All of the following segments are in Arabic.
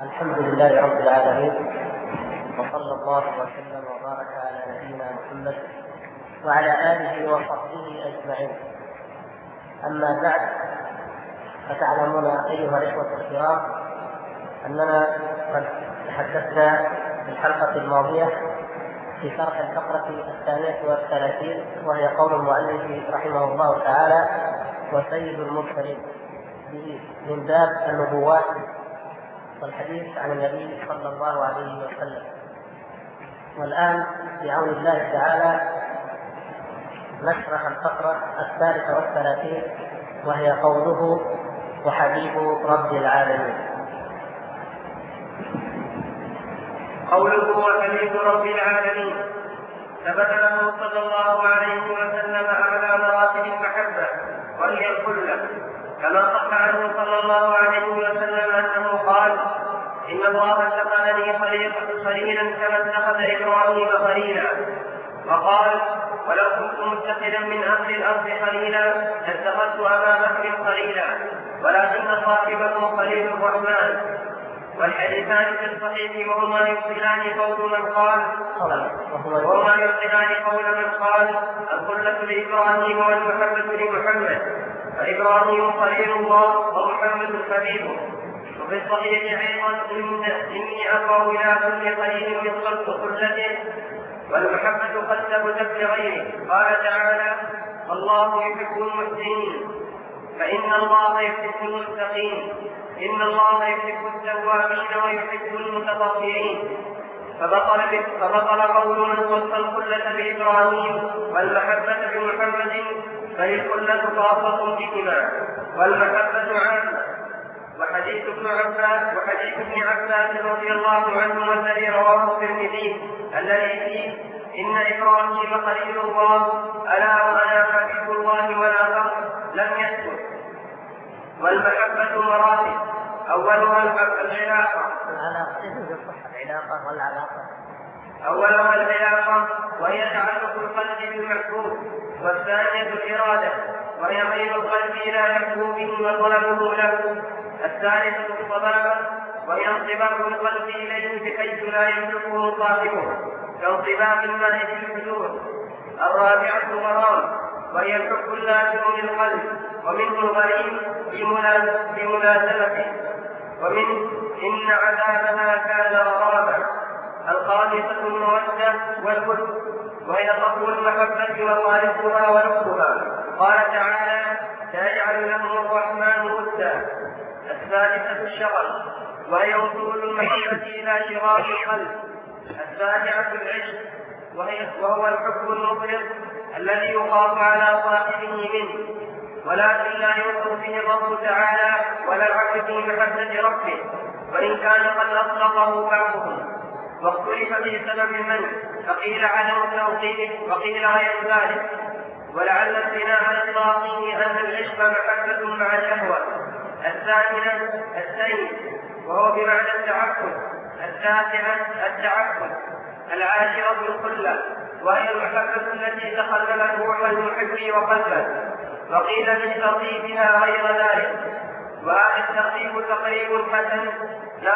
الحمد لله رب العالمين، وصلى الله وسلم وبارك على نبينا محمد وعلى آله وصحبه أجمعين. أما بعد، فتعلمون أيها الإخوة الكرام أننا قد تحدثنا في الحلقة الماضية في شرح الفقرة 32 وهي قول المؤلف رحمه الله تعالى: وسيد المرسلين، من باب النبوات والحديث عن النبي صلى الله عليه وسلم. والآن بعون الله تعالى نشرح الفقرة 33 وهي قوله: وحبيب رب العالمين. قوله وحبيب رب العالمين ثبت له صلى الله عليه وسلم أعلى مراتب المحبة وهي الخلة، كما صح عنه صلى الله عليه وسلم أنه قال: إن الله اتخذني خليلا كما اتخذ إبراهيم خليلا. وقال: ولو كنت متخذا من أهل الأرض خليلا لاتخذت أبا بكر خليلا، ولكن صاحبه خليل الرحمن. والحديثان في الصحيح وهما يبطلان قول من قال الخلة لإبراهيم والمحبة لمحمد، فإبراهيم خليل الله ومحمد حبيبه. وفي الصحيح أيضا: إني أقرأ إلى كل خليل مثل خلته، والمحبة قد ثبتت لغيره. قال تعالى: الله يحب المحسنين، فإن الله يحب المتقين، إن الله يحب التوابين ويحب المتطهرين. فبطل قول من وصف الخلة بإبراهيم والمحبة بمحمد، فالخلة خاصة بهما والمحبة عامة. وحديث ابن عباس رضي الله عنه الذي رواه الترمذي الذي فيه: إن إبراهيم خليل الله ألا وأنا حبيب الله ولا فخر، لم يسكت. والمحبة مراتب، أولها العلاقة وهي تعلق القلب بالمحبوب، والثانية الإرادة وهي ميل القلب إلى محبوبه وطلبه له، الثالثة الصبابة وهي انطباق القلب إليه بحيث لا يملكه صاحبه كانطباق الماء في الحدود، الرابعة الغرام وهي الحب اللازم للقلب ومنه الغريب بملازمته، ومن إن عذابها كان غرابا، الخامسة المودة والود وهي صفو المحبة وخالقها ولبها. قال تعالى: سيجعل لهم الرحمن ودا. الثالثة الشغل وهي وصول المحبة إلى شغاف القلب. السابعة العشق وهو الحب المفرط الذي يخاف على صاحبه منه، ولكن لا يوصف به الله تعالى ولا العبد في محبة ربه، وإن كان قد أطلقه بعضهم. واختلف في سبب من، فقيل عدم التوقيف وقيل غير ذلك. ولعل البناء على الطاغين أن العشق محبة مع شهوة. الثامنة السيد وهو بمعنى التعبد. التاسعة التعبد. العاشرة الخلة وهي المحبة التي تخللت روح المحب وقلبه، وقيل من ترتيبها غير ذلك. وهذا الترتيب تقريب حسن لا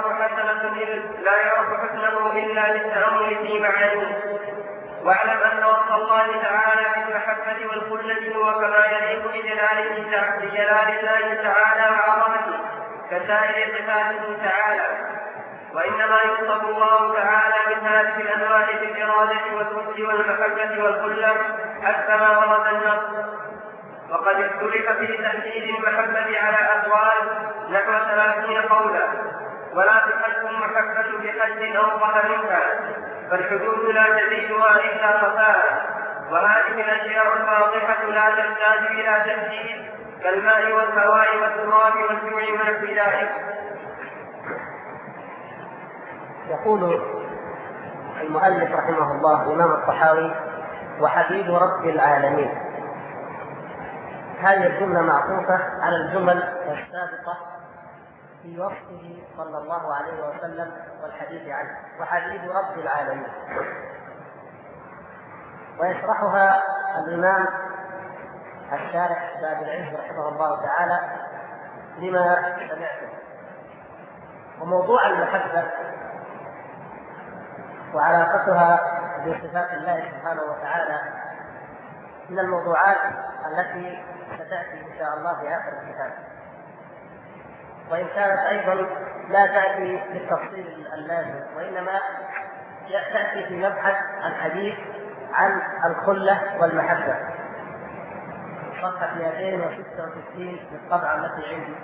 يعرف حسنه إلا بالتأمل في معانيه. واعلم أن وصف الله تعالى بالمحبة والخلة هو كما يليق بجلال الله تعالى وعظمته كسائر صفاته تعالى، وإنما يوصف الله تعالى بهذه الأنواع في الإرادة والود والمحبة والخلة حتى ما ورد النص. وقد اختلف في تحديد المحبة على أقوال نحو 30 قولا، ولا تحد المحبة بحد أوضح منها، فالحدود لا تزيدها إلا خفاء. وهذه الأشياء الواضحة لا تحتاج إلى تحديد كالماء والهواء والتراب والجوع ونحو ذلك. يقول المؤلف رحمه الله الإمام الطحاوي: وحبيب رب العالمين. هذه الجملة معطوفة على الجمل السابقة في وصفه صلى الله عليه وسلم والحديث عنه: وحبيب رب العالمين. ويشرحها الإمام الشارح باب العز رحمه الله تعالى لما سمعته. وموضوع المحبة وعلاقتها بصفات الله سبحانه وتعالى من الموضوعات التي ستأتي إن شاء الله في آخر الكتاب، وإن كانت أيضا لا تأتي بالتفصيل اللازم، وإنما تأتي في مبحث الحديث عن الخلة والمحبة، صفحة 266 في الطبعة التي عندي.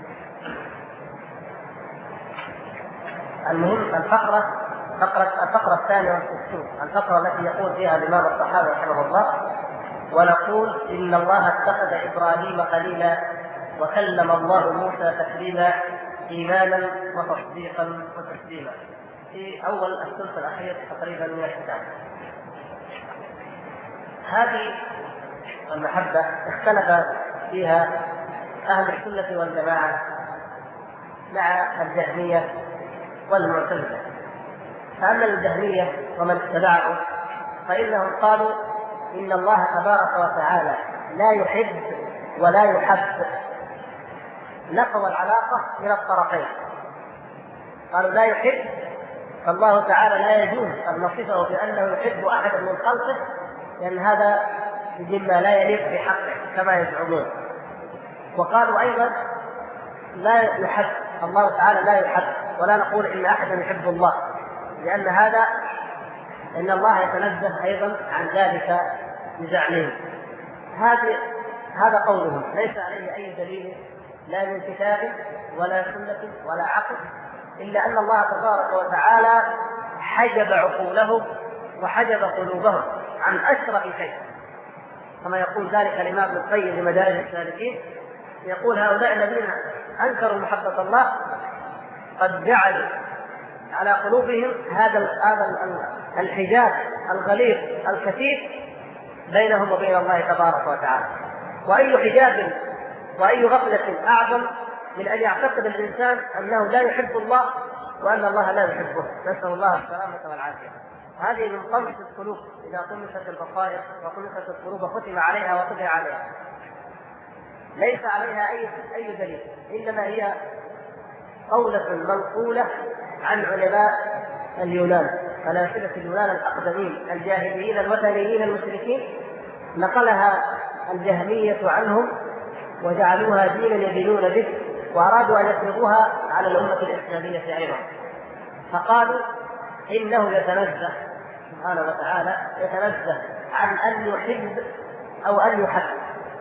المهم الفقرة الثانية والستون، الفقرة التي يقول فيها الإمام الطحاوي رحمه الله: ونقول إن الله اتخذ إبراهيم خليلا وكلم الله موسى تكليما إيمانا وتصديقا وتسليما، في أول الثلث الأخير تقريبا من الكتاب. هذه المحبة اختلف فيها أهل السنة والجماعة مع الجهمية والمعتزلة. فأما الجهمية ومن اتبعهم فإنهم قالوا إن الله تبارك وتعالى لا يحب ولا يحب، نقضوا العلاقة من الطرفين. قالوا لا يحب، فالله تعالى لا يجوز أن نصفه بأنه يحب أحدا من خلقه، لأن هذا مما لا يليق بحقه كما يزعمون. وقالوا أيضا لا يحب، الله تعالى لا يحب، ولا نقول إن أحدا يحب الله، لأن إن الله يتنزه أيضا عن ذلك بزعمهم. هذا قولهم ليس عليه أي دليل لا من كتاب ولا سنة ولا عقل، إلا أن الله تبارك وتعالى حجب عقولهم وحجب قلوبهم عن أشرف شيء، كما يقول ذلك الإمام ابن القيم في مدارج السالكين، يقول هؤلاء الذين أنكروا محبة الله قد جعلوا على قلوبهم هذا الحجاب الغليظ الكثيف بينهم وبين الله تبارك وتعالى. وأي حجاب وأي غفلة أعظم من أن يعتقد الإنسان أنه لا يحب الله وأن الله لا يحبه، نسأل الله السلامة والعافية. هذه من طمس القلوب، إذا طمست البصائر وطمست القلوب ختم عليها وطبع عليها، ليس عليها أي دليل، إنما هي قولة منقولة عن علماء اليونان، فلاسفة اليونان الأقدمين الجاهليين الوثنيين المشركين، نقلها الجهمية عنهم وجعلوها دينا يدينون به، وأرادوا أن يفرضوها على الأمة الإسلامية أيضا. فقالوا إنه يتنزه سبحانه وتعالى، يتنزه عن أن يحب أو أن يحب.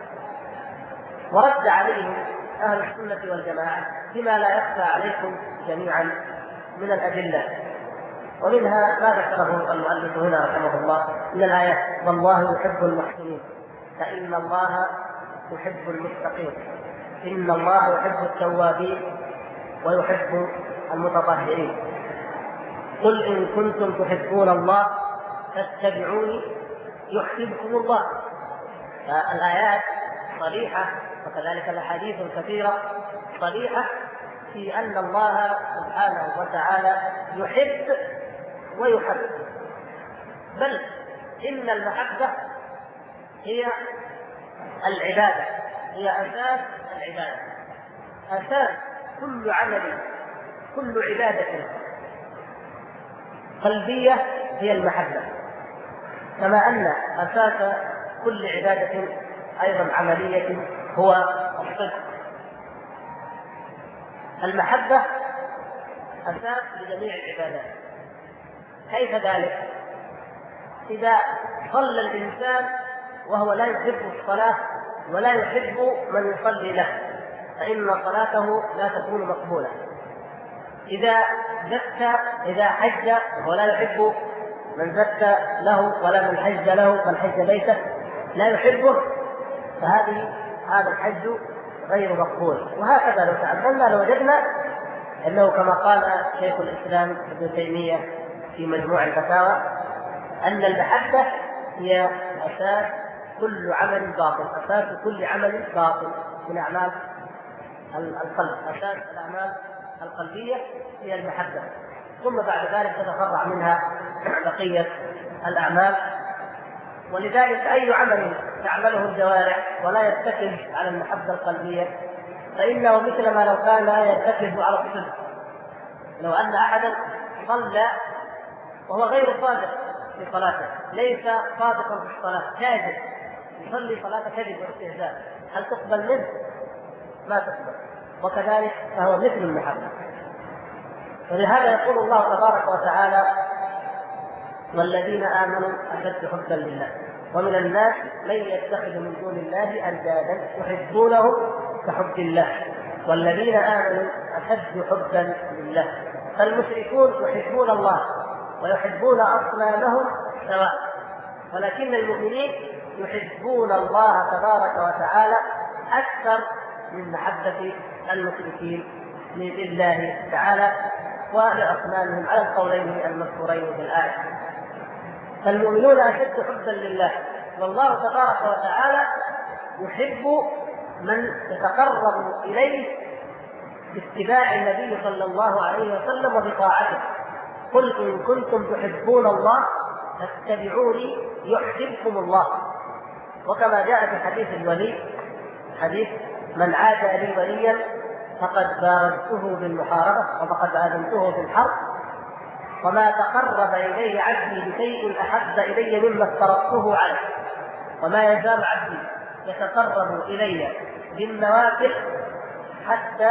ورد عليهم أهل السنة والجماعة بما لا يخفى عليكم جميعا من الأدلة، ومنها ما ذكره المؤلف هنا رحمه الله من الآيات: والله يحب المحسنين، فإن الله يحب المتقين، إن الله يحب التوابين ويحب المتطهرين، قل إن كنتم تحبون الله فاتبعوني يحببكم الله. فالآيات صريحة، وكذلك الأحاديث الكثيرة صريحة في أن الله سبحانه وتعالى يحب ويحب، بل إن المحبة هي العبادة، هي أساس العبادة، أساس كل عمل، كل عبادة قلبية هي المحبة، كما أن أساس كل عبادة أيضا عملية هو الصدق. المحبة أساس لجميع العبادات. كيف ذلك؟ إذا صلى الإنسان وهو لا يحب الصلاة ولا يحب من يصلي له فإن صلاته لا تكون مقبولة. إذا زكى، إذا حج وهو لا يحب من زكى له ولا من حج له، من حج بيته لا يحبه، هذا الحج غير مقبول. وهكذا لو تأملنا لوجدنا أنه كما قال شيخ الإسلام ابن تيمية في مجموع الفتاوى أن المحبة هي أساس كل عمل باطل، أساس كل عمل باطل من أعمال القلب، أساس الأعمال القلبية هي المحبة، ثم بعد ذلك تتفرع منها بقية الأعمال. ولذلك أي عمل تعمله الجوارح ولا يرتكز على المحبة القلبية فإنه مثل ما لو كان لا يرتكز على الصدق، لو أن أحدا صلى وهو غير صادق في صلاته، ليس صادقا في الصلاة، كاذب، يصلي صلاة كذب واستهزاء، هل تقبل منه؟ ما تقبل. وكذلك فهو مثل المحبة. ولهذا يقول الله تبارك وتعالى: والذين آمنوا أشد حبا لله ومن الناس من يتخذ من دون الله أندادا يحبونهم كحب الله والذين آمنوا أشد حبا لله. فالمشركون يحبون الله ويحبون أصنامهم سواء، ولكن المؤمنين يحبون الله تبارك وتعالى أكثر من محبة المشركين لله تعالى ولأصنامهم على القولين المذكورين في الآية. فالمؤمنون أشد حبا لله، والله تبارك وتعالى يحب من يتقرب إليه باتباع النبي صلى الله عليه وسلم وبطاعته. قل إن كنتم تحبون الله فاتبعوني يحببكم الله. وكما جاء في حديث الولي، حديث من عاد لي وليا فقد بارزته بالمحاربة وفقد آذنته في الحرب، وما تقرب إليه عبدي بشيء أحب إلي مما افترضته عليه، وما يزال عبدي يتقرب إلي بالنوافل حتى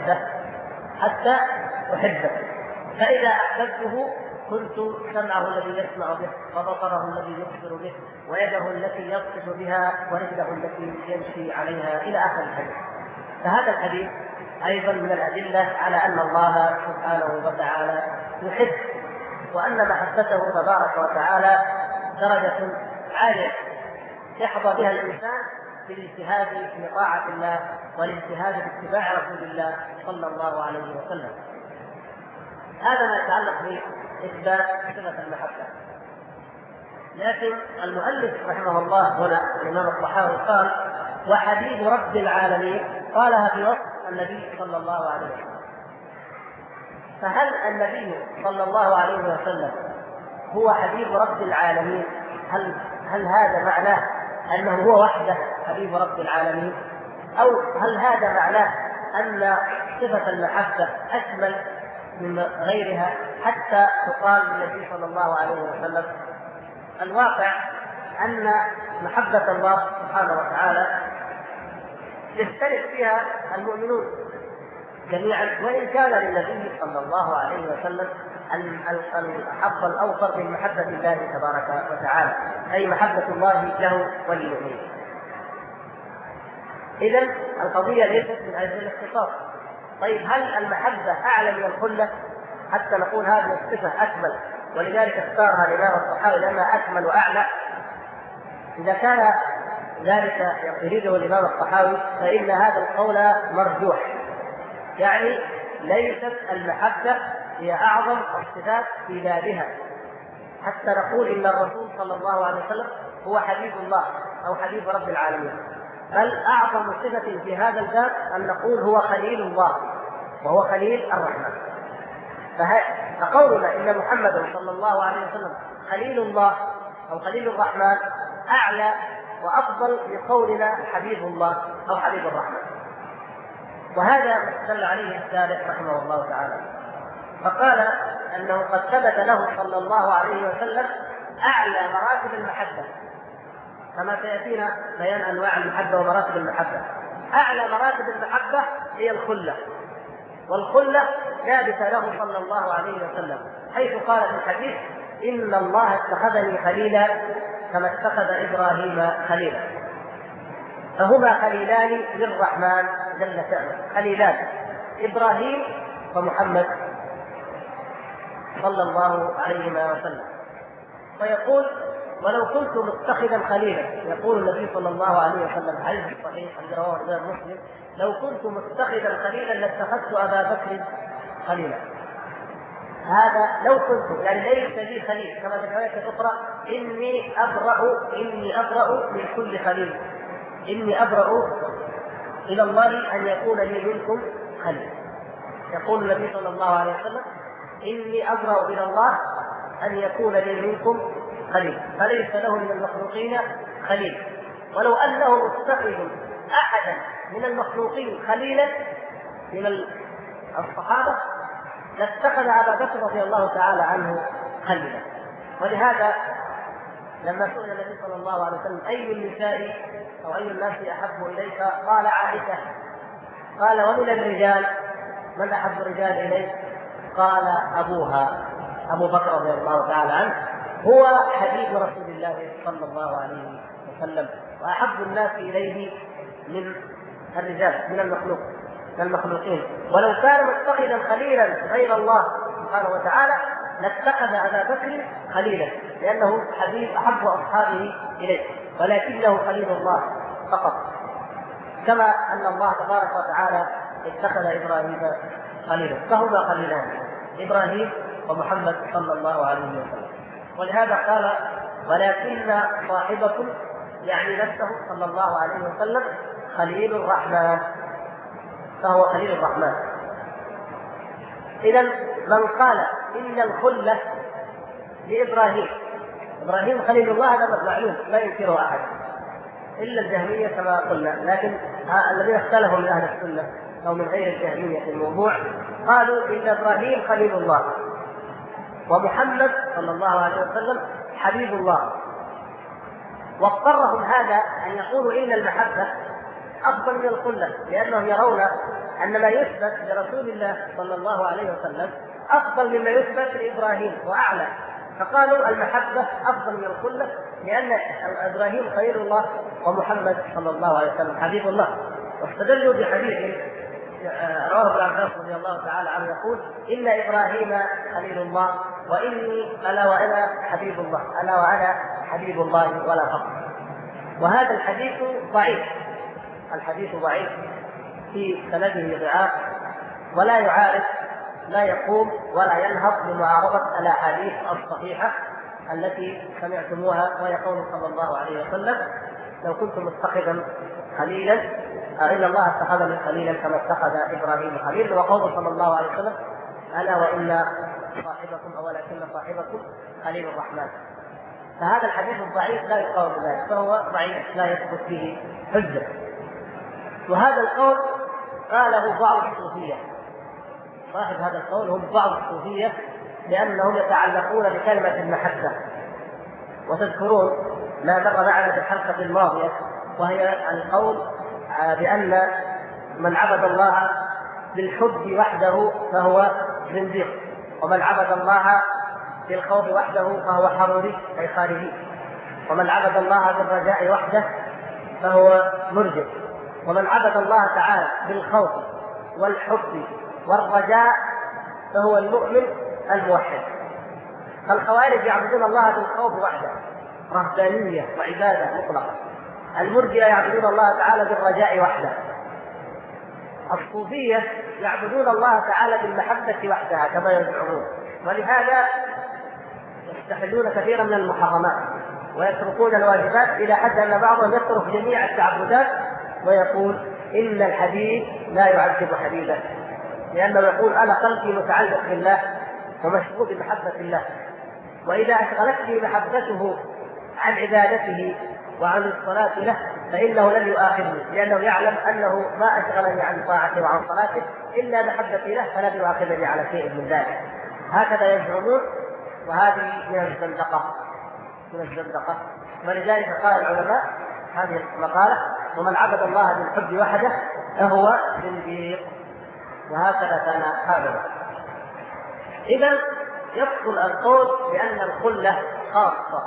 أحبه. فإذا أحببته كنت سمعه الذي يسمع به وبصره الذي يبصر به ويده التي يبطش بها ورجله التي يمشي عليها إلى آخر الحديث. فهذا الحديث أيضا من الأدلة على أن الله سبحانه وتعالى يحب، وأن محبته تبارك وتعالى درجة عالية يحظى بها الإنسان بالاجتهاد في طاعة الله والاجتهاد في اتباع رسول الله صلى الله عليه وسلم. هذا ما يتعلق بإثبات صفة المحبة. لكن المؤلف رحمه الله هنا الإمام الطحاوي قال: وحبيب رب العالمين، قالها في وصف النبي صلى الله عليه وسلم. فهل النبي صلى الله عليه وسلم هو حبيب رب العالمين؟ هل هذا معناه أنه هو وحده حبيب رب العالمين؟ أو هل هذا معناه أن صفة المحبة أشمل من غيرها حتى تقال للنبي صلى الله عليه وسلم؟ الواقع أن محبة الله سبحانه وتعالى يشترك فيها المؤمنون جميعا، وإن كان للنبي صلى الله عليه وسلم الحظ الأوفر من محبة الله تبارك وتعالى، أي محبة الله له وللمؤمنين. إذن القضية ليست من أجل الاختصاص. طيب هل المحبة أعلى من الخلة حتى نقول هذه الصفة أكمل ولذلك اختارها الإمام الطحاوي لأنها أكمل وأعلى؟ إذا كان ذلك يريده الإمام الطحاوي فإن هذا القول مرجوح، يعني ليست المحبة هي أعظم الصفات في بابها حتى نقول إن الرسول صلى الله عليه وسلم هو حبيب الله أو حبيب رب العالمين، بل أعظم صفة في هذا الباب أن نقول هو خليل الله وهو خليل الرحمن. فقولنا إن محمد صلى الله عليه وسلم خليل الله أو خليل الرحمن أعلى وأفضل بقولنا حبيب الله أو حبيب الرحمن. وهذا دل عليه السالف رحمه الله تعالى، فقال أنه قد ثبت له صلى الله عليه وسلم أعلى مراتب المحبة، كما سيأتينا بيان أنواع المحبة ومراتب المحبة. أعلى مراتب المحبة هي الخلة، والخلة ثابتة له صلى الله عليه وسلم، حيث قال في الحديث: إن الله اتخذني خليلا كما اتخذ إبراهيم خليلا. فهما خليلان للرحمن جل شأنه، خليلان، إبراهيم ومحمد صلى الله عليه وسلم. ويقول: ولو كنت متخذا خليلا، يقول النبي صلى الله عليه وسلم حديث صحيح الذي رواه الإمام مسلم: لو كنت متخذا خليلا لاتخذت أبا بكر خليلا. هذا لو كنت، يعني ليس لي خليل، كما في الرواية الأخرى: إني أبرأ من كل خليل، إني أبرأ إلى الله أن يكون لي منكم خليل. يقول النبي صلى الله عليه وسلم: إني أبرأ إلى الله أن يكون لي منكم خليل، فليس له من المخلوقين خليل. ولو أنه متخذ أحدا من المخلوقين خليلا من الصحابة لاتخذ أبا بكر رضي الله تعالى عنه خليلا. ولهذا لما سئل النبي صلى الله عليه وسلم أي النساء أو أي الناس أحب إليك قال عائشة. قال ومن الرجال من أحب الرجال إليك؟ قال أبوها أبو بكر رضي الله تعالى عنه، هو حبيب رسول الله صلى الله عليه وسلم وأحب الناس إليه من الرجال من المخلوقين. ولو كان متخذا خليلا غير الله سبحانه وتعالى لاتخذ أبا بكر خليلا، لأنه حبيب أحب أصحابه إليه، ولكنه خليل الله فقط، كما أن الله تبارك وتعالى اتخذ إبراهيم خليلا، فهما خليلان إبراهيم ومحمد صلى الله عليه وسلم. ولهذا قال ولكن صاحبكم يعني نفسه صلى الله عليه وسلم خليل الرحمن، فهو خليل الرحمن. إذن من قال إن الخلة لإبراهيم، إبراهيم خليل الله هذا معلوم لا ينكره أحد إلا الجهمية كما قلنا، لكن الذين اختلفوا من أهل السنة أو من غير الجهمية في الموضوع قالوا إن إبراهيم خليل الله ومحمد صلى الله عليه وسلم حبيب الله. واضطرهم هذا أن يقولوا إن المحبة أفضل من الخلة، لأنهم يرون أن ما يثبت لرسول الله صلى الله عليه وسلم أفضل مما يثبت لإبراهيم وأعلى، فقالوا المحبة أفضل من الخلة لأن إبراهيم خليل الله ومحمد صلى الله عليه وسلم حبيب الله. واستدلوا بحديث رواه ابن عباس رضي الله تعالى عنه يقول إن إبراهيم خليل الله وإني ألا وأنا حبيب الله، ألا وأنا حبيب الله ولا فقر. وهذا الحديث ضعيف، الحديث ضعيف في سنده ضعاف ولا يعارض، لا يقوم ولا ينهض بمعارضة الأحاديث الصحيحة التي سمعتموها، وهي قول صلى الله عليه وسلم لو كنت متخذا خليلا إن الله اتخذني خليلا كما اتخذ إبراهيم خليلا، وقول صلى الله عليه وسلم ألا وإن صاحبكم أو ولكن صاحبكم خليل الرحمن. فهذا الحديث الضعيف لا يقال بذلك، فهو ضعيف لا يثبت فيه حجة. وهذا القول قاله بعض الصوفية، صاحب هذا القول هم بعض الصوفية، لأنهم يتعلقون بكلمة المحبة. وتذكرون ما مر معنا في الحلقة الماضية وهي القول بأن من عبد الله بالحب وحده فهو زنديق، ومن عبد الله بالخوف وحده فهو حروري أي خارجي، ومن عبد الله بالرجاء وحده فهو مرجئ، ومن عبد الله تعالى بالخوف والحب والرجاء فهو المؤمن الموحد. فالخوارج يعبدون الله بالخوف وحده رهبانية وعبادة مطلقة، المرجئة يعبدون الله تعالى بالرجاء وحده، الصوفية يعبدون الله تعالى بالمحبة وحدها كما يزعمون. ولهذا يستحلون كثيرا من المحرمات ويتركون الواجبات إلى حد أن بعضهم يترك جميع التعبدات ويقول إن الحبيب لا يعذب حبيبه، لأنه يقول أنا قلبي متعلق بالله ومشغول بمحبة الله، وإذا أشغلتني محبته عن عبادته وعن الصلاة له فإنه لن يؤاخذني، لأنه يعلم أنه ما أشغلني عن طاعته وعن صلاته إلا محبتي له فلن يؤاخذني على شيء من ذلك. هكذا يزعمون، وهذه من الزندقة. ولذلك قال العلماء هذه المقالة ومن عبد الله بالحب وحده فهو زنديق، وهكذا كان حالنا. إذا يدخل القول بأن الخلة خاصة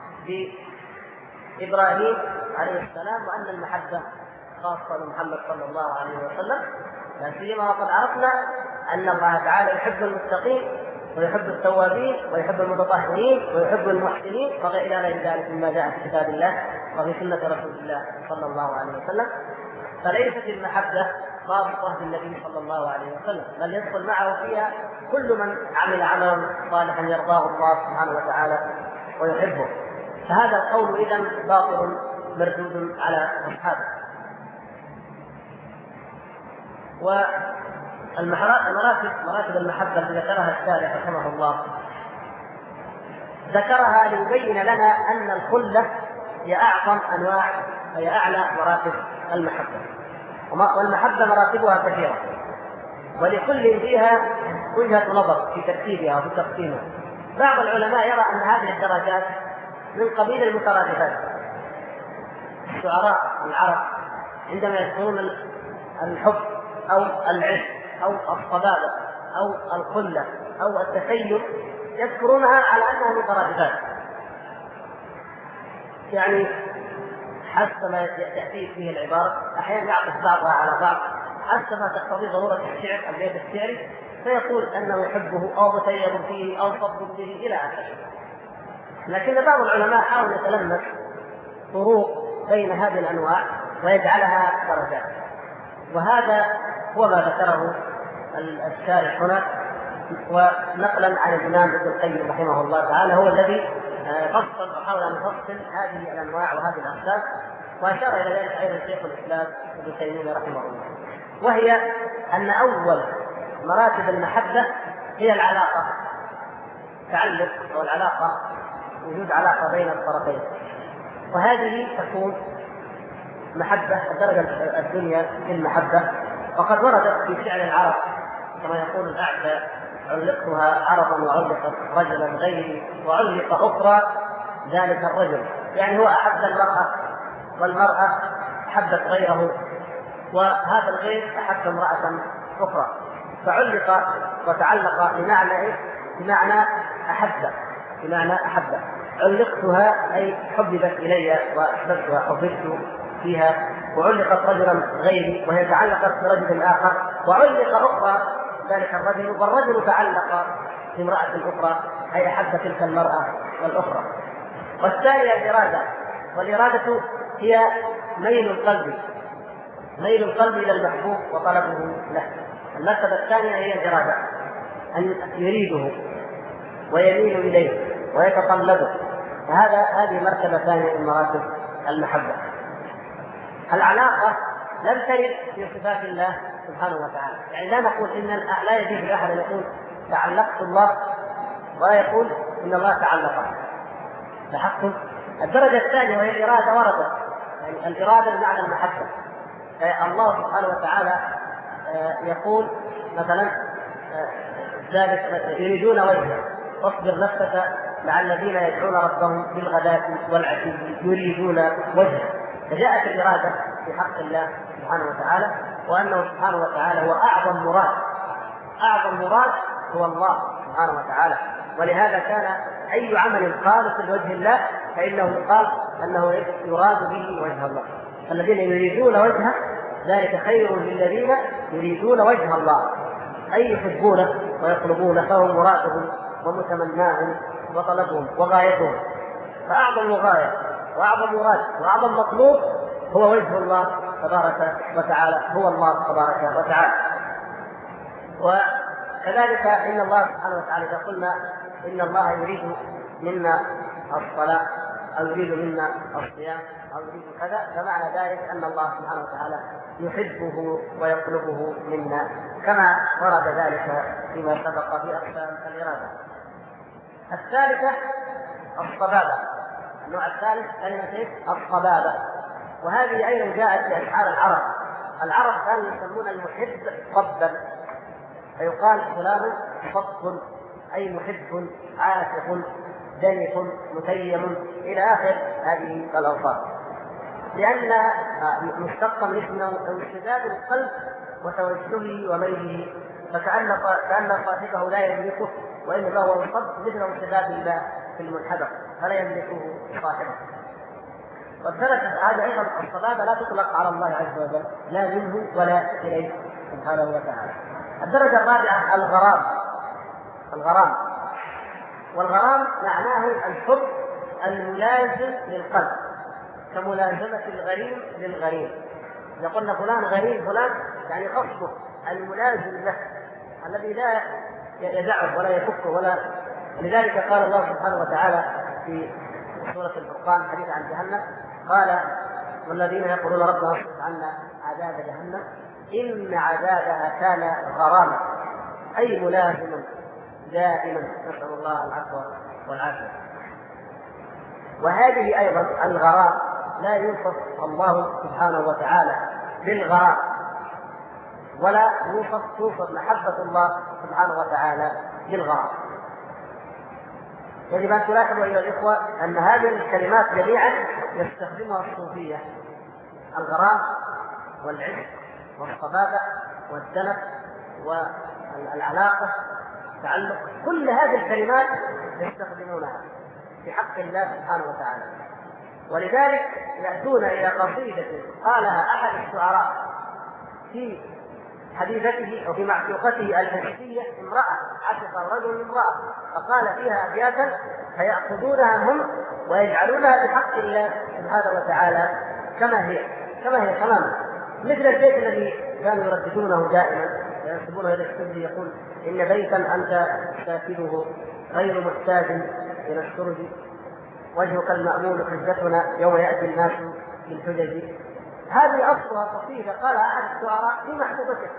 بإبراهيم عليه السلام وأن المحبة خاصة بمحمد صلى الله عليه وسلم، لا سيما وقد عرفنا أن الله تعالى يحب المتقين ويحب التوابين ويحب المتطهرين ويحب المحسنين وغير ذلك مما جاء في كتاب الله وفي سنة رسول الله صلى الله عليه وسلم. فليست المحبة خاصة بالنبي صلى الله عليه وسلم، بل يدخل معه فيها كل من عمل عملا صالحا يرضاه الله سبحانه وتعالى ويحبه. فهذا القول إذن باطل مردود على أصحابه. مراتب المحبة التي ذكرها الشارع رحمه الله ذكرها ليبين لنا أن الخلة هي أعظم أنواع، هي أعلى مراتب المحبة، والمحبة مراتبها كثيرة. ولكل فيها وجهة نظر في ترتيبها وفي تقسيمها. بعض العلماء يرى أن هذه الدرجات من قبيل المترادفات. الشعراء العرب عندما يذكرون الحب أو العشق أو الصبابة أو الخلة أو التخيل يذكرونها على أنها مترادفات، يعني حسب ما تأتي فيه العبارة أحيانا يعطف بعضها على بعض حسب ما تقتضي ضرورة الشعر البيت الشعري، فيقول أنه يحبه أو متيم فيه أو صب به إلى آخره. لكن بعض العلماء حاولوا يتلمس فروق بين هذه الأنواع ويجعلها درجات، وهذا هو ما ذكره الشارح هنا، ونقلا عن الإمام ابن القيم رحمه الله تعالى هو الذي فصل وحاول أن يفصل هذه الأنواع وهذه الأقسام، وأشار إلى ذلك أيضا شيخ الإسلام ابن تيمية رحمه الله، وهي أن أول مراتب المحبة هي العلاقة، تعلق أو العلاقة، وجود علاقة بين الطرفين، وهذه تكون محبة الدرجة الدنيا في المحبة. وقد وردت في شعر العرب كما يقول الأعدى: علقتها عرضا وعلقت رجلا غيري وعلق أخرى ذلك الرجل، يعني هو أحب المرأة والمرأة أحبت غيره وهذا الغير أحب امرأة أخرى، فعلق وتعلق بمعنى إيه؟ بمعنى أحب، بمعنى أحب. علقتها أي حببت إلي وأحببتها، حببت فيها. وعلقت رجلا غيري وهي تعلقت برجل آخر، وعلق أخرى ذلك الرجل، والرجل تعلق بامرأة أخرى أي أحب تلك المرأة والأخرى. والثانية الإرادة، والإرادة هي ميل القلب، ميل القلب إلى المحبوب وطلبه له. المرتبة الثانية هي الإرادة، أن يريده ويميل إليه ويتطلبه، هذه مرتبة ثانية من مراتب المحبة. العلاقة لم ترد في صفات الله سبحانه وتعالى، يعني لا نقول لا يجوز لأحد أن يقول تعلقت الله ولا يقول إن الله تعلق، بحقه. الدرجة الثانية وهي الإرادة وردت، يعني الإرادة بمعنى المحبة. الله سبحانه وتعالى يقول مثلا ذلك يريدون وجهه واصبر نفسك مع الذين يدعون ربهم بالغداة والعشي يريدون وجهه. فجاءت الإرادة في حق الله سبحانه وتعالى، وأنه سبحانه وتعالى هو أعظم مراد، أعظم مراد هو الله سبحانه وتعالى. ولهذا كان أي عمل خالص لوجه الله فإنه يقال أنه يراد به وجه الله. الذين يريدون وجهه ذلك خير للذين يريدون وجه الله، أي يحبونه ويطلبونه، فهو مرادهم ومتمناهم وطلبهم وغايتهم. فأعظم غاية وأعظم مراد وأعظم مطلوب هو وجه الله تبارك وتعالى، هو الله تبارك وتعالى. وكذلك إن الله سبحانه وتعالى إذا قلنا إن الله يريد منا الصلاة أو يريد منا الصيام أو يريد كذا، فمعنى ذلك أن الله سبحانه وتعالى يحبه ويطلبه منا، كما ورد ذلك فيما سبق في أقسام الإرادة. الثالثة الصبابة، النوع الثالث كلمة الصبابة، وهذه أيضا جاءت في أشعار العرب. العرب كانوا يسمون المحب صبا، فيقال فلان صب أي محب عاشق دنيق متيم إلى آخر هذه الأوصاف، لأن مشتقا من اسمه انسداد القلب وتوجهه وميله، فكأن صاحبه لا يملكه، وإنما هو يصب مثل انسداد الماء في المنحدر فلا يملكه صاحبه. والدرجة هذا أيضا الصبابة لا تطلق على الله عز وجل، لا منه ولا إليه سبحانه وتعالى. الدرجة الرابعة الغرام. الغرام والغرام معناه الحب الملازم للقلب، كملازمة الغريم للغريم. إذا قلنا فلان غريم فلان يعني قصده الملازم له الذي لا يدعه ولا يفكه ولا. لذلك قال الله سبحانه وتعالى في سورة الفرقان حديث عن جهنم، قال والذين يقولون ربنا اصرف عنا عذاب جهنم إن عذابها كان غراما، أي ملازما دائما، نسأل الله العفو والعافية. وهذه أيضا الغرام لا يوصف الله سبحانه وتعالى بالغرام، ولا توصف محبة الله سبحانه وتعالى بالغرام. يجب أن تلاحظوا أيها الإخوة أن هذه الكلمات جميعا يستخدمها الصوفية: الغرام والعشق والصبابة والدنس والعلاقة التعلق، كل هذه الكلمات يستخدمونها في حق الله سبحانه وتعالى. ولذلك يأتون إلى قصيدة قالها أحد الشعراء في حديثته أو في معشوقته الحسية، امرأة عشق الرجل امرأة، فقال فيها أبياتا فيأخذونها هم ويجعلونها بحق الله سبحانه وتعالى كما هي تماما، مثل البيت الذي كانوا يرددونه دائما وينسبونه إلى السدي، يقول: إن بيتا أنت ساكنه غير محتاج إلى السرج، وجهك المأمول حجتنا يوم يأتي الناس بالحجج. هذه أصلها قصيدة قالها أحد الشعراء في محبوبته،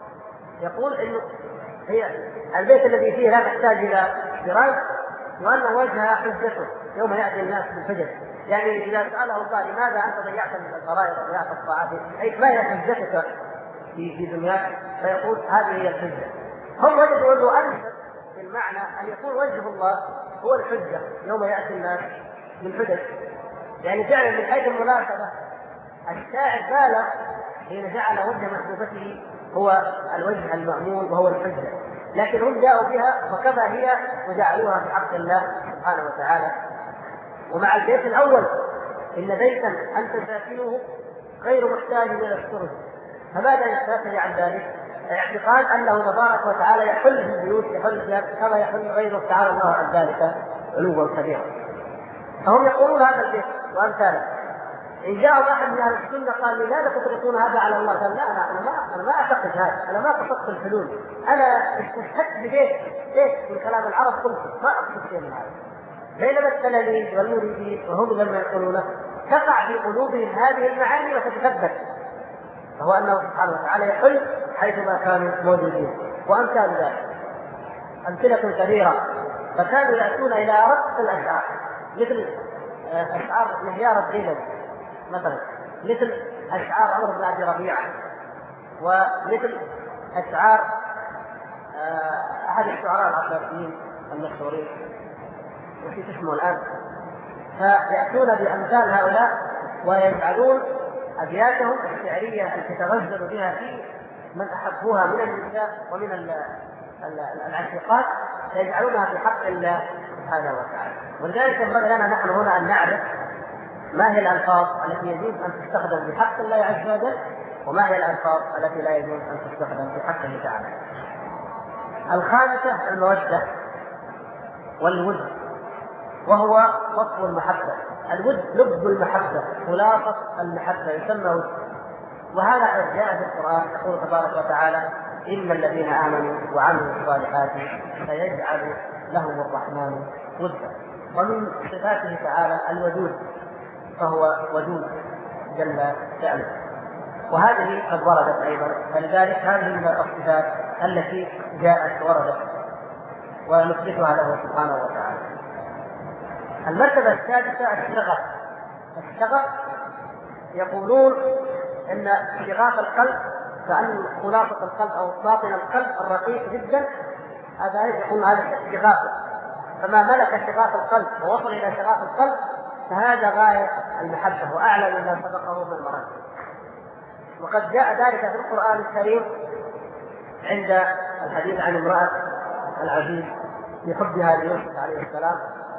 يقول إنه هي البيت الذي فيه لا تحتاج إلى سراج، وأن وجهها حجته يوم يأتي الناس بالحجج. يعني إذا سأله الله: لماذا أنت ضيعت الفرائض وضيعت الطاعات؟ أي ما هي حجتك في دنياك؟ فيقول: هذه هي الحجة. هم وجدوا أنه أنسب في المعنى أن يكون وجه الله هو الحجة يوم يأتي الناس بالحجج. يعني فعلا من حيث المناسبة الشاعر بالغ حين جعل وجه محبوبته هو الوجه المأمون وهو الحجة، لكن هم جاءوا بها وكما هي وجعلوها بحق الله سبحانه وتعالى. ومع البيت الأول: إن بيتا أنت ساكنه غير محتاج إلى السرج، فماذا يستفيد عن ذلك؟ اعتقاد أنه تبارك وتعالى يحل في البيوت، يحل فيها كما يحل غيره تعالى الله عن ذلك علوا كبيرا. فهم يقولون هذا البيت وأمثاله. إن جاء أحد من أهل السنة قال: لماذا تطلقون هذا على الله؟ قال: لا، أنا ما أعتقد هذا، أنا ما قصدت الحلول، أنا استشهدت ببيت من كلام العرب قلت ما أقصد شيء من هذا. بينما التلاميذ والمريدين وهم لما يقولونه تقع في قلوبهم هذه المعاني وتتثبت، فهو أنه سبحانه وتعالى يحل حيثما كانوا موجودين. وأمثال ذلك أمثلة كثيرة. فكانوا يأتون إلى رقص الأشعار، مثل أشعار مهيار الديلمي مثلا، مثل أشعار عمرو بن أبي ربيعة، ومثل أشعار أحد الشعراء العباسيين المشهورين وفي اسمه الآن. فيأتون بأمثال هؤلاء ويجعلون أبياتهم الشعرية التي تتغزل بها في من أحبوها من النساء ومن العشيقات، يجعلونها في حق الله سبحانه وتعالى. ولذلك ينبغي لنا نحن هنا أن نعرف ما هي الألفاظ التي يجوز أن تستخدم بحق الله عز وجل، وما هي الألفاظ التي لا يجوز أن تستخدم بحقه تعالى. الخامسة المودة والود، وهو وصف المحبة. الود لب المحبة، خلاصة المحبة، يسمى ود. وهذا قد جاء في القرآن، يقول تبارك وتعالى: إن الذين آمنوا وعملوا الصالحات سيجعل لهم الرحمن ودا. ومن صفاته تعالى الودود، فهو ودود جل شأنه. وهذه قد وردت أيضا، فلذلك هذه من الصفات التي جاءت وردت ونثبتها له سبحانه وتعالى. المرتبة السادسة الشغف. الشغف يقولون إن شغاف القلب كأن خلاصة القلب أو باطن القلب الرقيق جدا، هذا يقول هذا الشغاف. فما ملك شغاف القلب ووصل إلى شغاف القلب فهذا غاية المحبة وأعلى مما سبقه من المراتب. وقد جاء ذلك في القرآن الكريم عند الحديث عن امرأة العزيز في حبها ليوسف عليه السلام،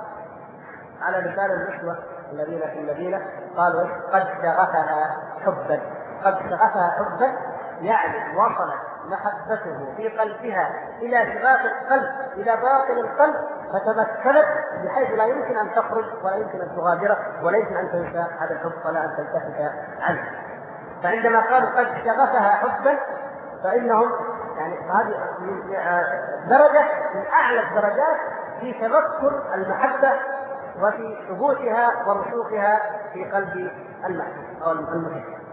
على لسان النسوة الذين في المدينة قالوا: قد شغفها حبا. قد شغفها حبا يعني وصلت محبته في قلبها إلى شغاف القلب، إلى باطن القلب، فتمكنت بحيث لا يمكن أن تخرج ولا يمكن أن تغادره ولا يمكن أن تنسى هذا الحب ولا أن تلتفت عنه. فعندما قالوا قد شغفها حبا فإنهم يعني هذه درجة من أعلى الدرجات في تمكن المحبة وفي ثبوتها ورسوخها في قلب المحبوب أو المحب.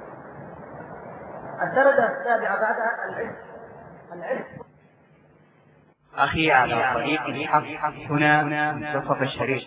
الدرجة السابعة بعدها العلم. أخي على طريق الحق هنا منتصف الشريف.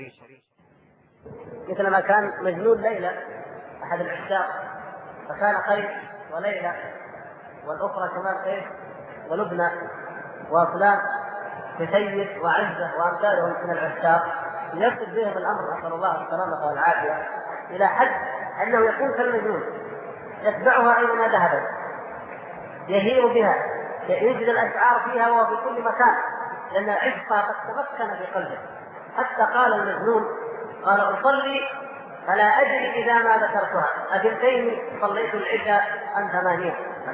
مثل ما كان مجنون ليلى أحد العشاق، فكان قيس وليلى والأخرى كمان إيه ولبنى وفلان كسيد وعزة وأمثالهم من العشاق، يصل بهم الأمر نسأل الله السلامة والعافية إلى حد أنه يكون كالمجنون يتبعها أينما ذهبت، يهيم بها، يجد الأشعار فيها وهو في كل مكان، لأن عشقها قد تمكن في قلبه. حتى قال المجنون قال أصلي فلا أدري إذا ما ذكرتها أثنتين صليت العشاء عن 8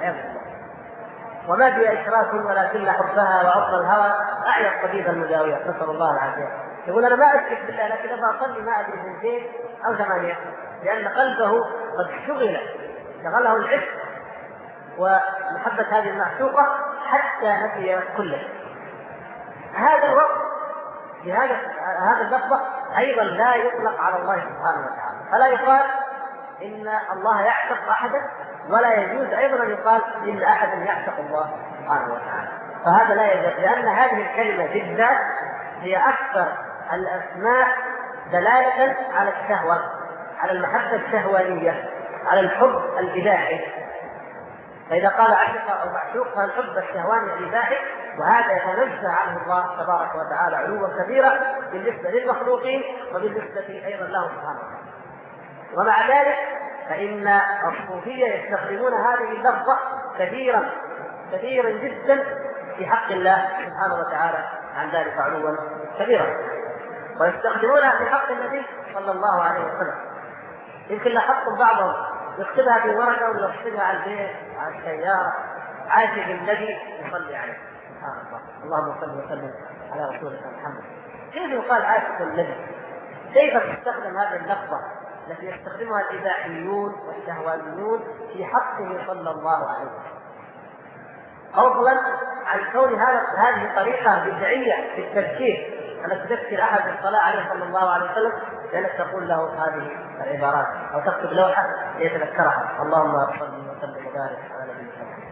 وما بي إشراك ولكن حبها وعطل الهوى أعيا الطبيب المداوية نسأل الله العافية. يقول أنا ما أشرك بالله لكن أبغى أصلي ما أدري 2 أو 8 لأن قلبه قد شغله العشق ومحبة هذه المعشوقة حتى نسي كله. هذا الوقت بهذا اللفظة أيضا لا يطلق على الله سبحانه وتعالى، فلا يقال إن الله يعشق أحدا، ولا يجوز أيضا أن يقال إن أحدا يعشق الله سبحانه وتعالى، فهذا لا يجوز، لأن هذه الكلمة بالذات هي أكثر الأسماء دلالة على الشهوة، على المحبة الشهوانية، على الحب الإباحي. فإذا قال عشق أو معشوق فالحب الشهواني الإباحي، وهذا يتنزه عنه الله تبارك وتعالى علوا كبيرا بالنسبة للمخلوقين وبالنسبة أيضا له سبحانه وتعالى. ومع ذلك فإن الصوفية يستخدمون هذه اللفظة كثيرا جدا في حق الله سبحانه وتعالى عن ذلك علوا كبيرا، ويستخدمونها في حق النبي صلى الله عليه وسلم. يمكن لاحظتم بعضهم يكتبها في ورقة ويكتبها على البيت على السيارة عاشق النبي يصلي عليه. سبحان الله، اللهم صل وسلم على رسولك محمد. كيف يقال عاشق النبي؟ كيف تستخدم هذه اللفظة التي يستخدمها الإباحيون والشهوانيون في حقه صلى الله عليه وسلم؟ فضلا عن كون هذه طريقة بدعية في التفكير، أنك تذكر أحد بالصلاة عليه صلى الله عليه وسلم لأنك تقول له هذه العبارات أو تكتب لوحة ليتذكرها، اللهم صل وسلم وبارك على نبينا محمد.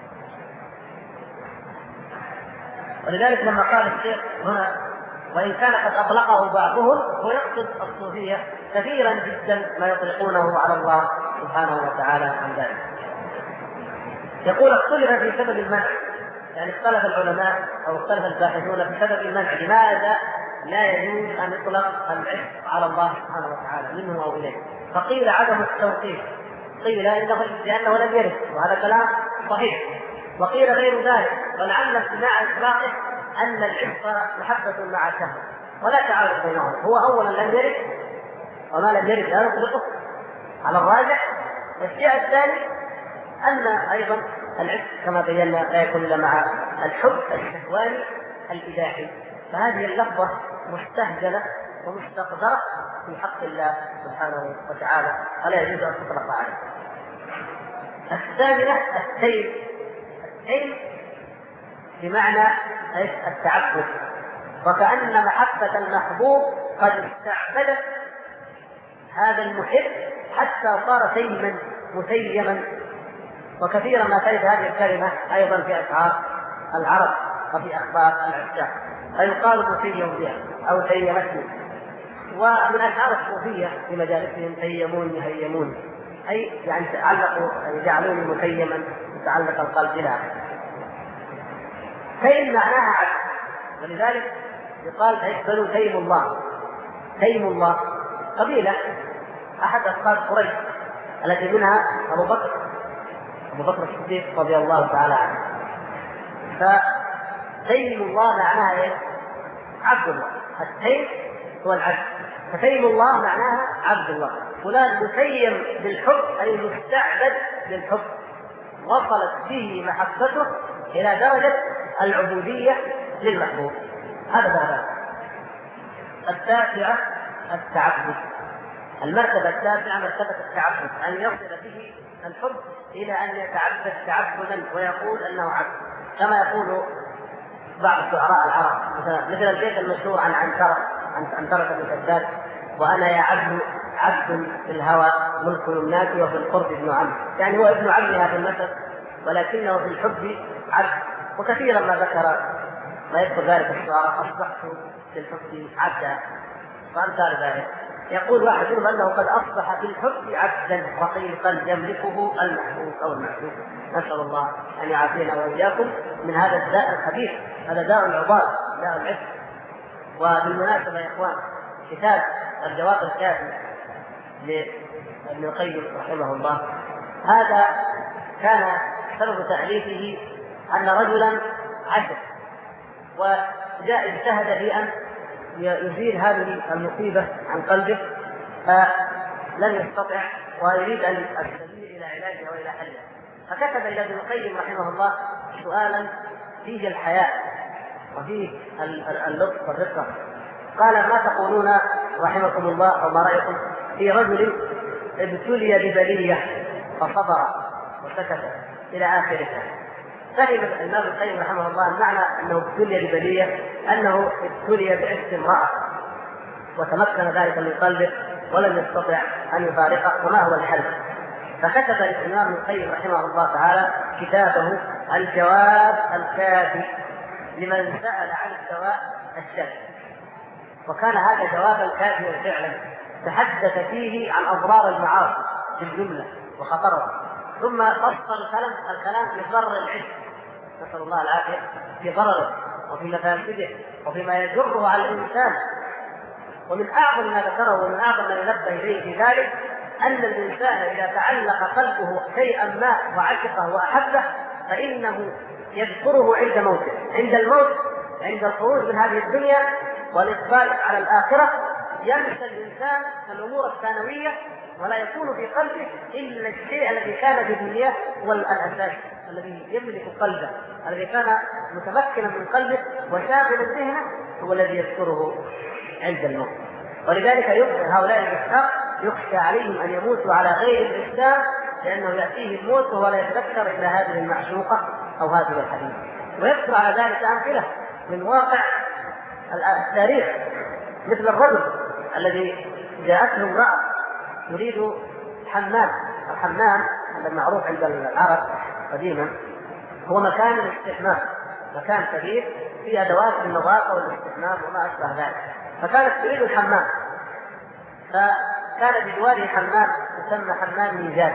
ولذلك لما قال الشيخ هنا وإن كان قد أطلقه بعضهم هو يقصد الصوفية كثيرا جدا ما يطلقونه على الله سبحانه وتعالى عن ذلك. يقول اختلف في سبب المنع، يعني اختلف العلماء أو اختلف الباحثون في سبب المنع، لماذا لا يجوز أن يطلق العشق على الله سبحانه وتعالى منه أو إليه؟ فقيل عدم التوقيف، قيل لأنه لم يرد، وهذا كلام صحيح، وقيل غير ذلك، ولعل امتناع إطلاقه أن العشق محبة مع شهوة ولا تعارض بينهما، هو أولا لم يرد وما لم يرد لا نطلقه على الراجح. والشيء الثاني أن أيضا العشق كما بينا لا يكون إلا مع الحب الشهواني الإباحي، فهذه اللفظة مستهجنة ومستقدرة في حق الله سبحانه وتعالى فلا يجوز أن تطلق عليه. الثامنة التيم بمعنى التعبد، وكأن محبة المحبوب قد استعبدت هذا المحب حتى صار تيما مسيما، وكثيرا ما تجد هذه الكلمة أيضا في أشعار العرب وفي أخبار العشاق، فيقال مسيم بها أو تيمتني. ومن أشعار الصوفية في مجالسهم تيمون يهيمون، أي يعني تعلقوا جعلوني مسيما يتعلق القلب بها. تيم معناها عبد، ولذلك يقال بنو تيم الله. تيم الله قبيلة أحد أصحاب قريش التي منها أبو بكر الصديق رضي الله تعالى عنه. فتيم الله معناها إيه؟ عبد الله. التيم هو العبد، فتيم الله معناها عبد الله. فلان مسيم بالحب أي مستعبد بالحب، وصلت به محبته إلى درجة العبودية للمحبوب. هذا معناه. التاسعة التعبد، المرتبة التاسعة مرتبة التعبد، أن يصل به الحب إلى أن يتعبد تعبدا ويقول أنه عبد، كما يقول بعض شعراء العرب مثل البيت المشهور عن عنترة بن شداد: وأنا يا عبد في الهوى ملك يمناك وفي القرب ابن عم، يعني هو ابن عمها في النسب ولكنه في الحب عبد. وكثيرا ما يذكر ذلك الشعراء: أصبحت في الحب عبدا، وأمثال ذلك. يقول واحد منهم أنه قد أصبح في الحب عبدا رقيقا يملكه المحبوب أو المحبوب. نسأل الله أن يعافينا وإياكم من هذا الداء الخبيث. هذا داء العباد، داء العشق. وبالمناسبة يا إخوان، كتاب الجواب الكافي لابن القيم رحمه الله، هذا كان سبب تأليفه أن رجلا عشق وجاء اجتهد في أن يزيل هذه المصيبة عن قلبه، فلن يستطع ويريد أن السبيل إلى علاجها وإلى حلها، فكتب إلى ابن القيم رحمه الله سؤالا فيه الحياء وفيه اللطف والرقة. قال: ما تقولون رحمكم الله أو ما رأيكم في رجل ابتلي ببلية فصبر وسكت إلى آخرها؟ فهم الإمام القيم رحمه الله معنى أنه ابتلي ببلية أنه ابتلي بعشق امرأة وتمكن ذلك من قلبه ولم يستطع أن يفارقه، وما هو الحل؟ فكتب الإمام القيم رحمه الله تعالى كتابه الجواب الكافي لمن سأل عن الدواء الشافي. وكان هذا جوابا كافيا فعلا، تحدث فيه عن أضرار المعاصي في الجملة وخطرها، ثم فصل الكلام في ضرر العشق، نسأل الله العافية، في ضرره وفي مفاسده وفيما يجره على الإنسان. ومن أعظم ما ذكره ومن أعظم ما ينبه إليه في ذلك أن الإنسان إذا تعلق قلبه شيئا ما وعشقه وأحبه فإنه يذكره عند موته، عند الموت، عند الخروج من هذه الدنيا والإقبال على الآخرة، ينسى الإنسان الأمور الثانوية ولا يكون في قلبه إلا الشيء الذي كان في دنياه هو الأساس الذي يملك قلبه، الذي كان متمكنا من قلبه وشاغل ذهنه، هو الذي يذكره عند الموت. ولذلك هؤلاء الأشخاص يخشى عليهم أن يموتوا على غير الإسلام، لأنه يأتيه الموت وهو لا يتذكر إلى هذه المعشوقة أو هذه الحديث. ويذكر على ذلك أمثلة من واقع التاريخ، مثل الرجل الذي جاءته امرأة يريد حمام. الحمام المعروف عند العرب قديما هو مكان الاستحمام، مكان كبير فيه أدوات النظافة والاستحمام وما أشبه ذلك، فكانت تريد الحمام، فكان بجواره حمام يسمى حمام ميزان.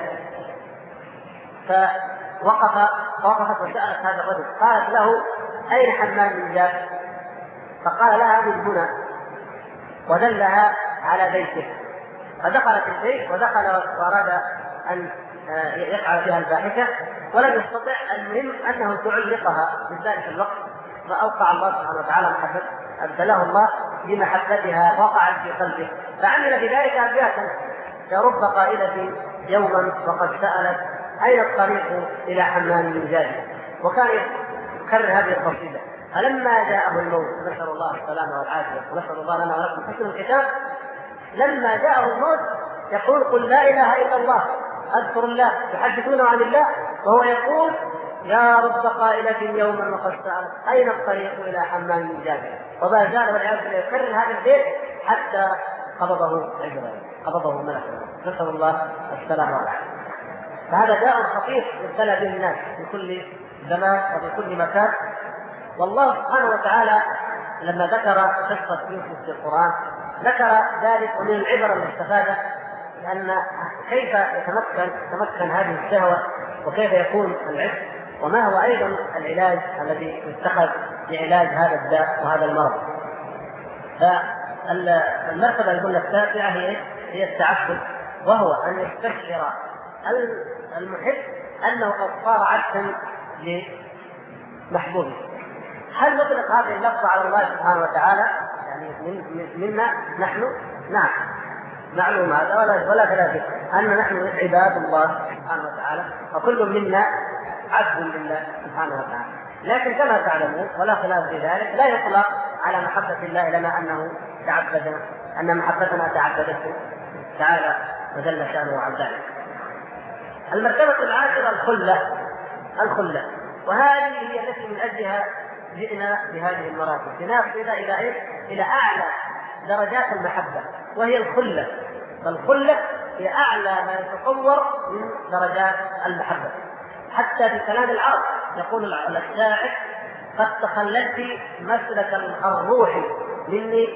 فوقفت وسألت هذا الرجل، قالت له: أين حمام ميزان؟ فقال لها: من هنا، ودلها على بيته. فدخلت البيت ودخل وأراد أن يفعل بها الفاحشة ولم يستطع. المهم أنه تعلقها في ذلك الوقت، فأوقع الله سبحانه وتعالى محبة، أبدله الله بمحبتها وقعت في قلبه، فعمل بذلك أبياتا: يا رب قائلة يوما وقد سألت أين الطريق إلى حمام ميزان. وكان يكرر هذه القصيدة. فلما جاءه الموت، نسأل الله السلامة والعافية ونسأل الله لنا ولكم حسن الختام، لما جاءه الموت يقول: قل لا إله إلا الله، أذكر الله، يحدثونه عن الله، وهو يقول: يا رب قائلة يوما وقد سألت أين الطريق إلى حمام ميزان. وما زال والعياذ بالله يكرر هذا البيت حتى قبضه عجرا، قبضه ملك، نسأل الله السلامة والعافية. فهذا داء خطير يبتلى به الناس في كل زمان وفي كل مكان. والله سبحانه وتعالى لما ذكر قصة يوسف في القرآن ذكر ذلك ومن العبر المستفادة، لأن كيف تتمكن هذه الشهوة وكيف يكون العشق، وما هو أيضا العلاج الذي يتخذ لعلاج هذا الداء وهذا المرض. فالمرتبة الأولى التاسعة هي التعبد، وهو أن يستشعر المحب أنه قد صار عبدا لمحبوبه. هل نطلق هذه اللفظة على الله سبحانه وتعالى؟ يعني منا نحن؟ نعم، معلوم هذا ولا خلاف أن نحن عباد الله سبحانه وتعالى، وكل منا عبد لله سبحانه وتعالى. لكن كما تعلمون ولا خلاف في ذلك، لا يطلق على محبة الله لنا أنه تعبدنا، أن محبتنا تعبدته تعالى وجل شأنه عن ذلك. المرتبة العاشرة الخلة، وهذه هي التي من أجلها جئنا بهذه المراتب، لنصل إلى أعلى درجات المحبة، وهي الخلة. فالخلة هي أعلى ما يتصور من درجات المحبة. حتى في كلام العرب يقول الشاعر: قد تخللت مسلك الروح مني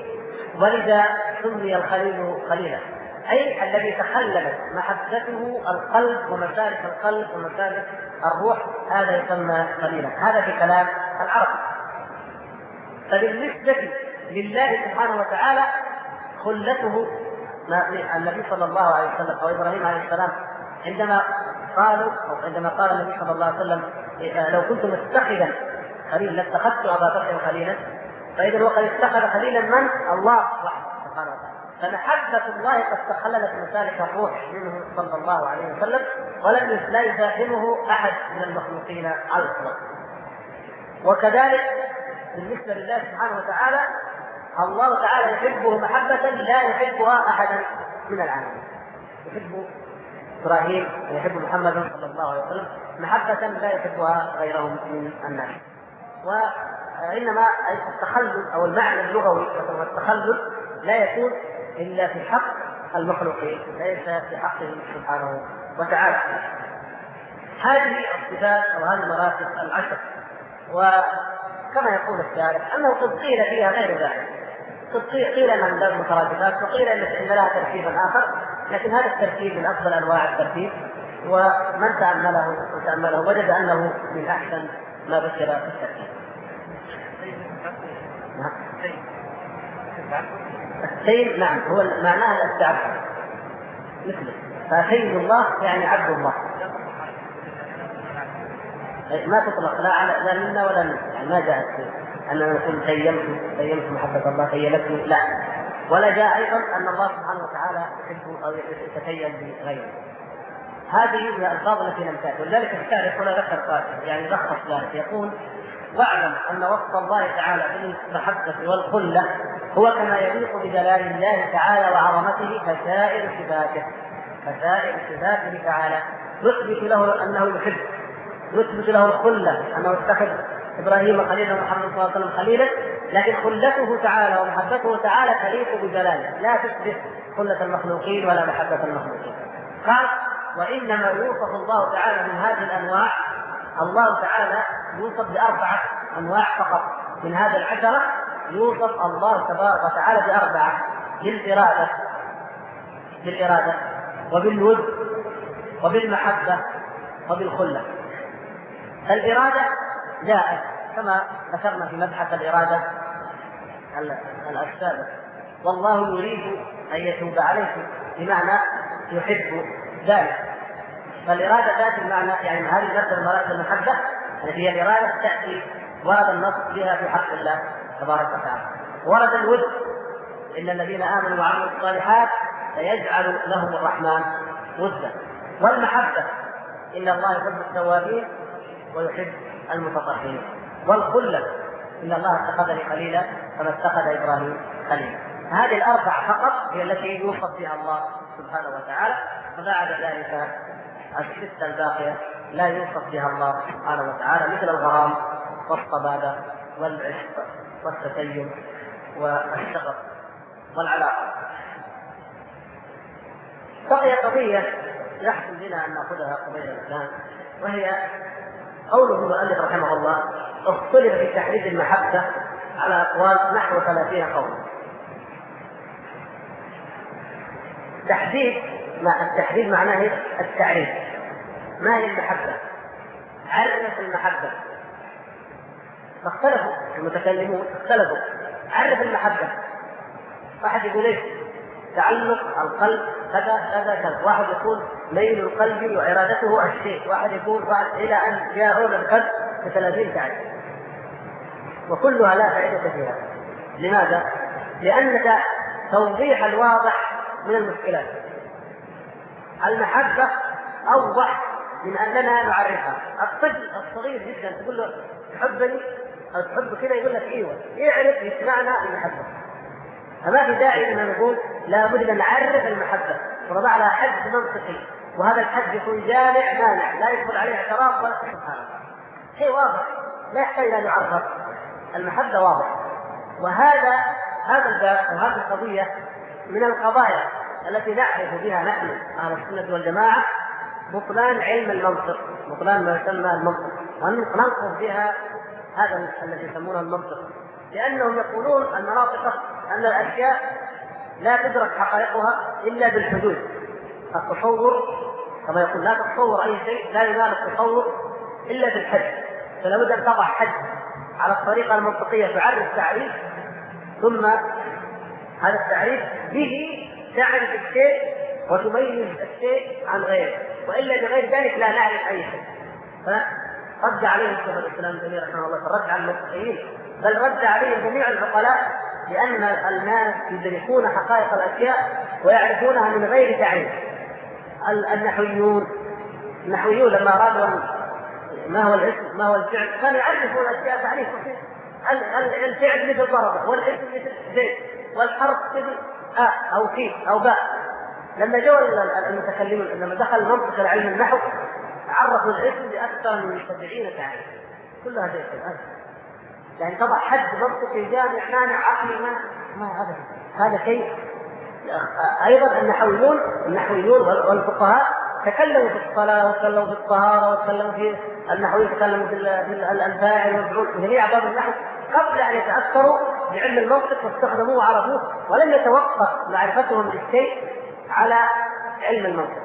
ولذا سمي الخليل خليلا، أي الذي تخللت محبته القلب ومسالك القلب ومسالك الروح، هذا يسمى خليلا. هذا في كلام العرب. فبالنسبة لله سبحانه وتعالى خلته النبي صلى الله عليه وسلم أو إبراهيم عليه السلام عندما قال النبي صلى الله عليه وسلم لو كنت متخذا خليلا لاتخذت أبا بكر خليلا، فإذا وقد اتخذ خليلا من؟ الله وحده سبحانه وتعالى. فمحبة الله قد تخللت مسالك الروح منه صلى الله عليه وسلم، لا يزاحمه أحد من المخلوقين على الإطلاق. وكذلك بالنسبة لله سبحانه وتعالى الله تعالى يحبه محبة لا يحبها أحدا من العالمين. يحب إبراهيم ويحب محمد صلى الله عليه وسلم محبة لا يحبها غيرهم من الناس. وإنما التخلل أو المعنى اللغوي والتخلل لا يكون إلا في حق المخلوقين، ليس في حقه سبحانه وتعالى. هذه الصفات أو هذه المراتب العشر، وكما يقول الشارع أنه قد قيل فيها غير ذلك، قد قيل أنها من باب المترادفات، وقيل أن لها ترتيبا آخر، لكن هذا الترتيب من أفضل أنواع الترتيب، ومن تأمله وجد أنه من أحسن ما بشر في الترتيب. السيد نعم هو معناه التعبد مثله، فسيد الله يعني عبد الله، ما تطلق لا منا ولا منا، يعني ما جاءت أن نقول سيمت محبة الله سيلتني، لا، ولا جاء أيضا أن الله سبحانه وتعالى يحب أو يتسيل بغيره. هذه هي الألفاظ التي لم تأتي، ولذلك الشارع هنا ذكر يعني لخص ذلك، يقول: واعلم أن وصف الله تعالى بالمحبة والخلة هو كما يليق بجلال الله تعالى وعظمته كسائر صفاته تعالى، نثبت له أنه يحب، نثبت له الخلة أنه اتخذ إبراهيم خليلا ومحمد صلى الله عليه وسلم خليلا، لكن خلته تعالى ومحبته تعالى تليق بجلاله، لا تشبه خلة المخلوقين ولا محبة المخلوقين. قال: وإنما يوصف الله تعالى من هذه الأنواع، الله تعالى يوصف بأربعة أنواع فقط من هذا العشرة، يوصف الله تبارك وتعالى بأربعة: بالإرادة وبالود وبالمحبة وبالخلة. الإرادة جاءت كما ذكرنا في مبحث الإرادة السابق: والله يريد أن يتوب عليكم، بمعنى يحب ذلك. فالإرادة ذات المعنى، يعني هذه نفس المراتب المحبة التي هي الإرادة تأتي ورد النص بها في حق الله تبارك وتعالى. ورد الود: إن الذين آمنوا وعملوا الصالحات سيجعل لهم الرحمن ودا. والمحبة: إن الله يحب التوابين ويحب المتطهرين. والخلة: إن الله اتخذني خليلا كما اتخذ إبراهيم خليلا. هذه الأربع فقط هي التي يوصف بها الله سبحانه وتعالى، وبعد ذلك الستة الباقية لا يوصف بها الله سبحانه وتعالى، مثل الغرام والصبابة والعشق والتسيب والشغف والعلاقة. بقي قضية يحسن بنا أن نأخذها قضية الإسلام، وهي قوله المؤلف رحمه الله: اختلف في تحديد المحبة على أقوال نحو 30 قولا. التحديد معناه التعريف. ما هي المحبة؟ عرف المحبة. فاختلفوا المتكلمون، عرف المحبة. واحد يقول ايش؟ تعلق القلب كذا. واحد يقول ميل القلب وإرادته الشيء، واحد يقول إلى أن جاءون القلب ب30 تعريف، وكلها لا فائدة فيها. لماذا؟ لأن توضيح الواضح من المشكلات. المحبة أوضح من أننا نعرفها. الطفل الصغير جدا تقول له تحبني أو تحب كذا، يقول لك إيوه، يعرف معنى المحبة. فما في داعي أن نقول لا بد أن نعرف المحبة ونضع لها حد منطقي، وهذا الحد يكون جامع مانع لا يدخل عليه اعتراف ولا سبحان. شيء واضح لا يحتاج إلى أن يعرف. المحبة واضح. وهذا الباب وهذه القضية من القضايا التي نعرف بها نحن أهل السنة والجماعة بطلان علم المنطق، بطلان ما يسمى المنطق، وننقض بها هذا الذي يسمونه المنطق، لأنهم يقولون المناطق أن الأشياء لا تدرك حقائقها إلا بالحدود. التصور كما يقول لا تتصور أي شيء، لا ينال التصور إلا بالحد، فلا بد أن تضع حد على الطريقة المنطقية تعرف تعريف، ثم هذا التعريف به تعرف الشيء وتميز الشيء عن غيره، وإلا بغير ذلك لا نعرف أي شيء. فرد عليه شيخ الإسلام ابن تيمية رحمه الله الرد على المبتدئين، بل رد عليه جميع العقلاء، لأن الناس يدركون حقائق الأشياء ويعرفونها من غير تعريف. النحويون لما أرادوا ما هو الاسم ما هو الفعل كانوا يعرفون الأشياء تعريف بسيط. الفعل مثل ضرب، والاسم مثل زيد، والحرف مثل أو كيف أو باء. لما جو المتكلمون لما دخل منطق العلم النحو عرفوا الاسم بأكثر من 70 تعريف، كلها زي كذا. يعني طبعا حد منطقي جامع مانع عقلي ما هذا شيء. أيضا النحويون والفقهاء تكلموا في الصلاة وتكلموا في الطهارة وتكلموا في النحويين تكلموا في الأنفاعل والفعول وجميع أبواب النحو قبل أن يتأثروا بعلم المنطق واستخدموه وعرفوه، ولم يتوقف معرفتهم للشيء على علم المنطق.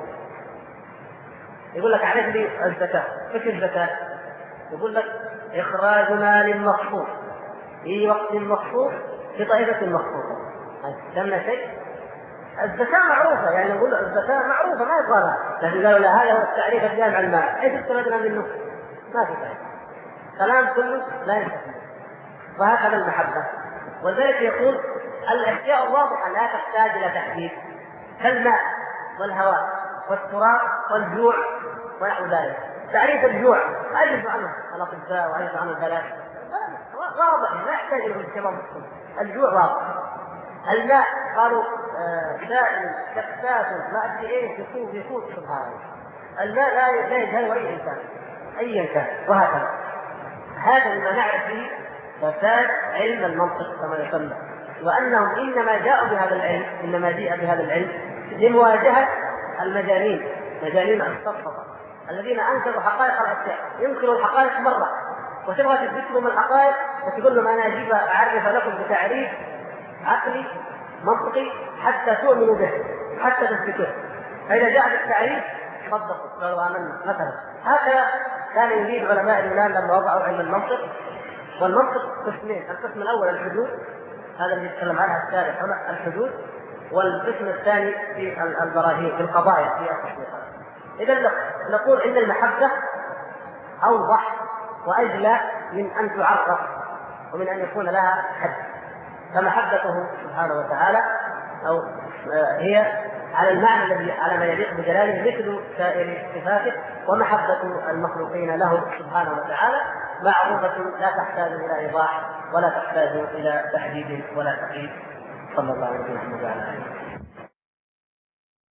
يقول لك عرف لي الزكاة، ايش الزكاة؟ يقول لك إخراج مال مخصوص في وقت مخصوص في طائفة مخصوصة. سمى شيء. الزكاة معروفة، يعني نقول الزكاة معروفة ما يقالها، لكن قالوا لا هذا هو التعريف الجامع المال، ايش استفدنا منه؟ ما في فائدة، كلام كله لا يستفيد. وهكذا المحبة، وذلك يقول الأشياء واضحة لا تحتاج إلى تحديد، كالماء والهواء والتراب والجوع ونحو ذلك. تعريف الجوع أجب عنه الأطباء وأجب عنه الفلاسفة، واضح لا يحتاج إلى اهتمام. الجوع واضح. الماء قالوا سائل كفاف ما أدري إيه يفوت سبحان الله. الماء لا يجهل أي إنسان أيا كان، وهكذا. هذا ما نعرف به فساد علم المنطق كما يسمى، وأنهم إنما جاءوا بهذا العلم، إنما جاء بهذا العلم لمواجهة مجانين السفسطة الذين أنكروا حقائق الأشياء. ينكروا الحقائق مرة وتبغى تثبت لهم الحقائق وتقول لهم أنا أجيب أعرف لكم بتعريف عقلي منطقي حتى تؤمنوا به حتى تثبتوه، فإذا جاء بالتعريف صدقوا قالوا آمنا مثلا. هكذا كان يريد علماء اليونان لما وضعوا علم المنطق. والمنطق قسمين، القسم الأول الحدود، هذا اللي يتكلم عنها الشارح هنا الحدود، والقسم الثاني في البراهين في القضايا في التشريعات. إذا نقول إن المحبة أوضح وأجلى من أن تعرف ومن أن يكون لها حد، فمحبته سبحانه وتعالى أو هي على المعنى الذي على ما يليق بجلاله مثل سائر صفاته، ومحبة المخلوقين له سبحانه وتعالى معروفة لا تحتاج إلى إيضاح ولا تحتاج إلى تحديد ولا تقييد. صلى الله عليه وسلم وعلى آله.